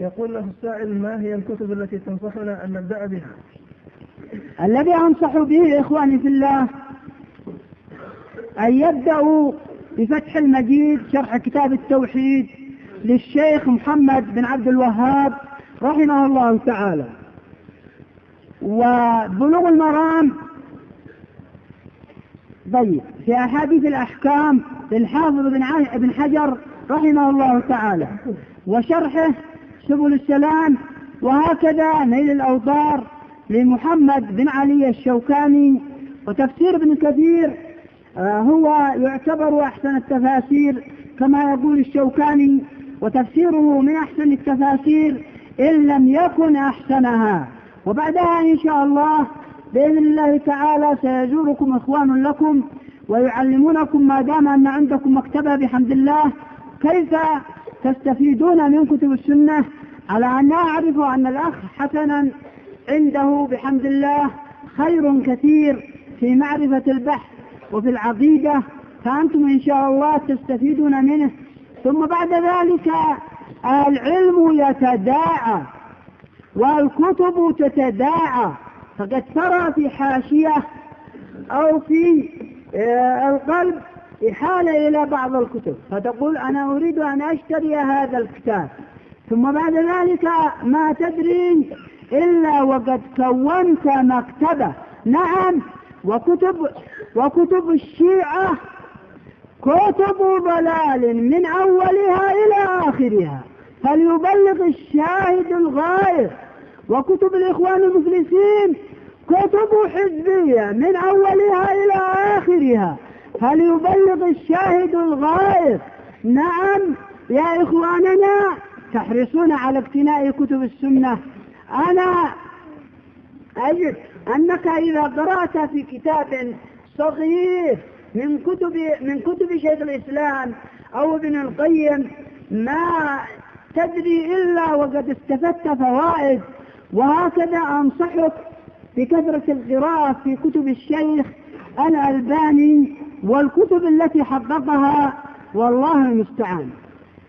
يقول له السائل: ما هي الكتب التي تنصحنا أن نبدأ بها؟ الذي أنصح به إخواني في الله أن يبدأوا بفتح المجيد شرح كتاب التوحيد للشيخ محمد بن عبد الوهاب رحمه الله تعالى، وبلوغ المرام ضيق في أحاديث الأحكام للحافظ بن حجر رحمه الله تعالى، وشرحه سبل السلام، وهكذا نيل الأوطار لمحمد بن علي الشوكاني، وتفسير ابن كثير هو يعتبر أحسن التفاسير كما يقول الشوكاني، وتفسيره من أحسن التفاسير إن لم يكن أحسنها. وبعدها إن شاء الله بإذن الله تعالى سيزوركم إخوان لكم ويعلمونكم ما دام أن عندكم مكتبة بحمد الله كيف تستفيدون من كتب السنة، على أن أعرف أن الأخ حسنا عنده بحمد الله خير كثير في معرفة البحث وفي العقيدة، فأنتم إن شاء الله تستفيدون منه. ثم بعد ذلك العلم يتداعى والكتب تتداعى، فقد ترى في حاشية أو في القلب إحالة إلى بعض الكتب، فتقول أنا أريد أن أشتري هذا الكتاب، ثم بعد ذلك ما تدري إلا وقد كونت مكتبة. نعم، وكتب الشيعة كتب ضلال من أولها إلى آخرها، فليبلغ الشاهد الغائب. وكتب الإخوان المفلسين كتب حزبية من أولها إلى آخرها، فليبلغ الشاهد الغائب. نعم يا إخواننا، تحرصون على اقتناء كتب السنة. أنا أجد أنك إذا قرأت في كتاب صغير من كتب شيخ الإسلام أو ابن القيم ما تدري إلا وقد استفدت فوائد. وهكذا أنصحك بكثرة القراءة في كتب الشيخ الألباني والكتب التي حققها، والله المستعان.